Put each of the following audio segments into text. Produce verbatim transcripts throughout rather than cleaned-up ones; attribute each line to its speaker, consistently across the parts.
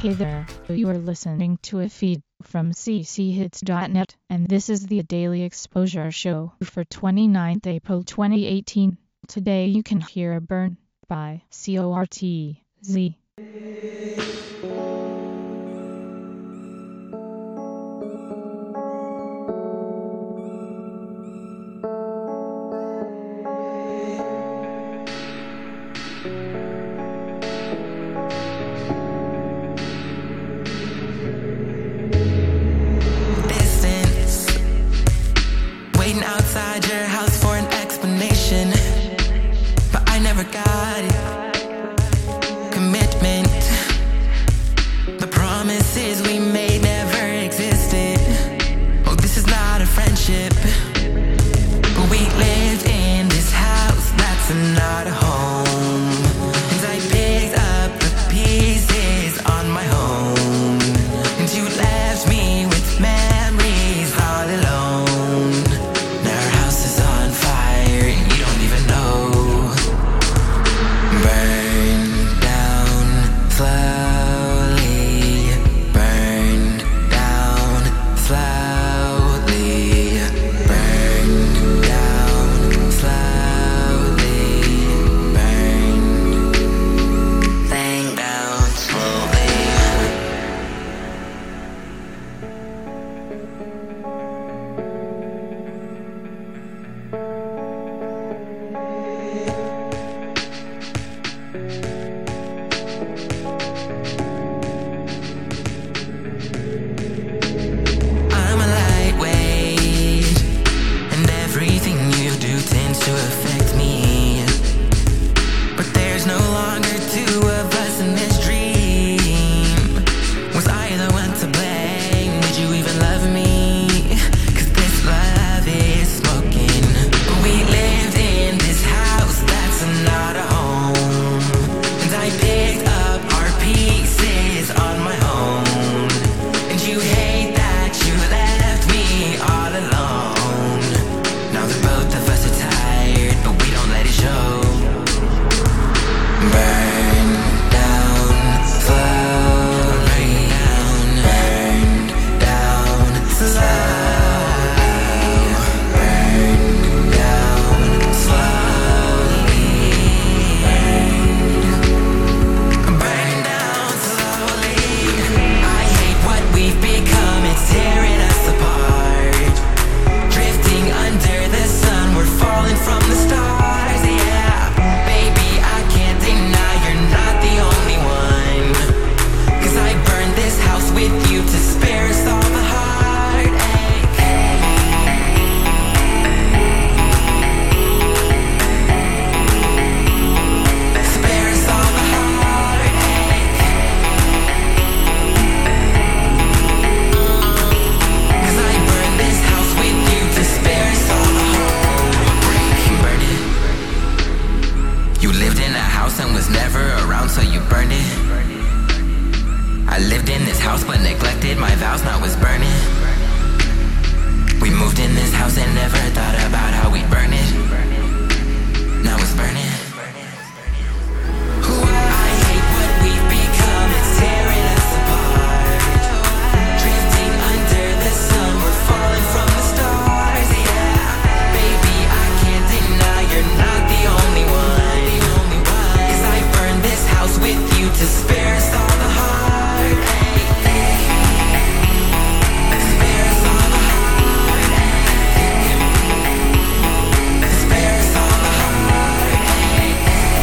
Speaker 1: Hey there, you are listening to a feed from c c hits dot net, and this is the Daily Exposure Show for twenty-ninth April twenty eighteen. Today you can hear Burn by C O R T Z.
Speaker 2: Outside your house for an explanation, but I never got it. Commitment, the promises we made never existed. Oh, this is not a friendship, but we lived in this house that's not a home. And I picked up the pieces on my own, and you left me with memories all alone. To affect me, but there's no longer two of us in this dream. Was I the one to blame? Did you even love me? Cause this love is smoking. We lived in this house that's not a home, and I picked up our pieces on my own. And you hate that you left me all alone. Now the both of us are tired, but we don't let it show. Burn down slowly, burn down slowly, burn down slowly, burn down slowly. I hate what we've become, it's tearing us apart. Drifting under the sun, we're falling from the stars, yeah. Baby, I can't deny you're not the only one. Cause I burned this house with you to spare us all the heartache. Spare us all the heartache. Cause I burned this house with you to spare us all the heartache. Burn it. You lived in a house and was never around, so you burned it. I lived in this house but neglected my vows, now it's burning. We moved in this house and never thought about how we'd burn it. Now it's burning. I hate what we've become, it's tearing us apart. Drifting under the sun, we're falling from the stars, yeah. Baby, I can't deny you're not the only one. Cause I burned this house with you to spare us all the heartache. Spare us all the heartache. Spare us all the heartache.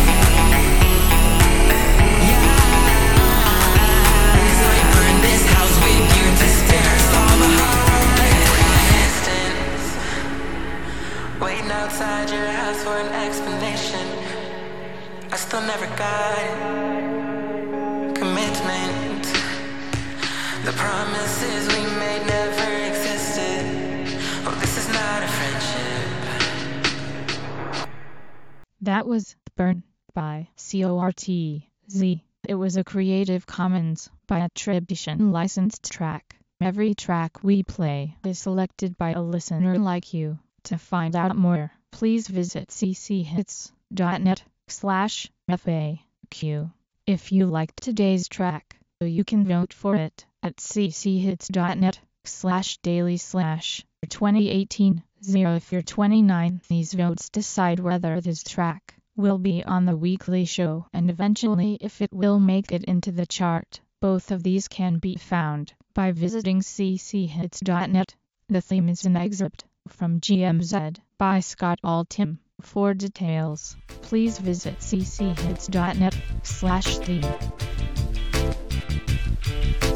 Speaker 2: Yeah. Cause I burned this house with you to spare us all the heartache. Distance, waiting outside your house for an explanation. I still never got it. Commitment, the promises we made never existed. Oh, this is not a friendship.
Speaker 1: That was Burn by C O R T Z. It was a Creative Commons by attribution licensed track. Every track we play is selected by a listener like you. To find out more, please visit c c hits dot net slash F A Q. If you liked today's track, You can vote for it at cchits.net slash daily slash 2018 zero. If you're twenty-nine, these votes decide whether this track will be on the weekly show and eventually if it will make it into the chart. Both of these can be found by visiting c c hits dot net. The theme is an excerpt from G M Z by Scott Altham. For details, please visit c c hits dot net slash theme.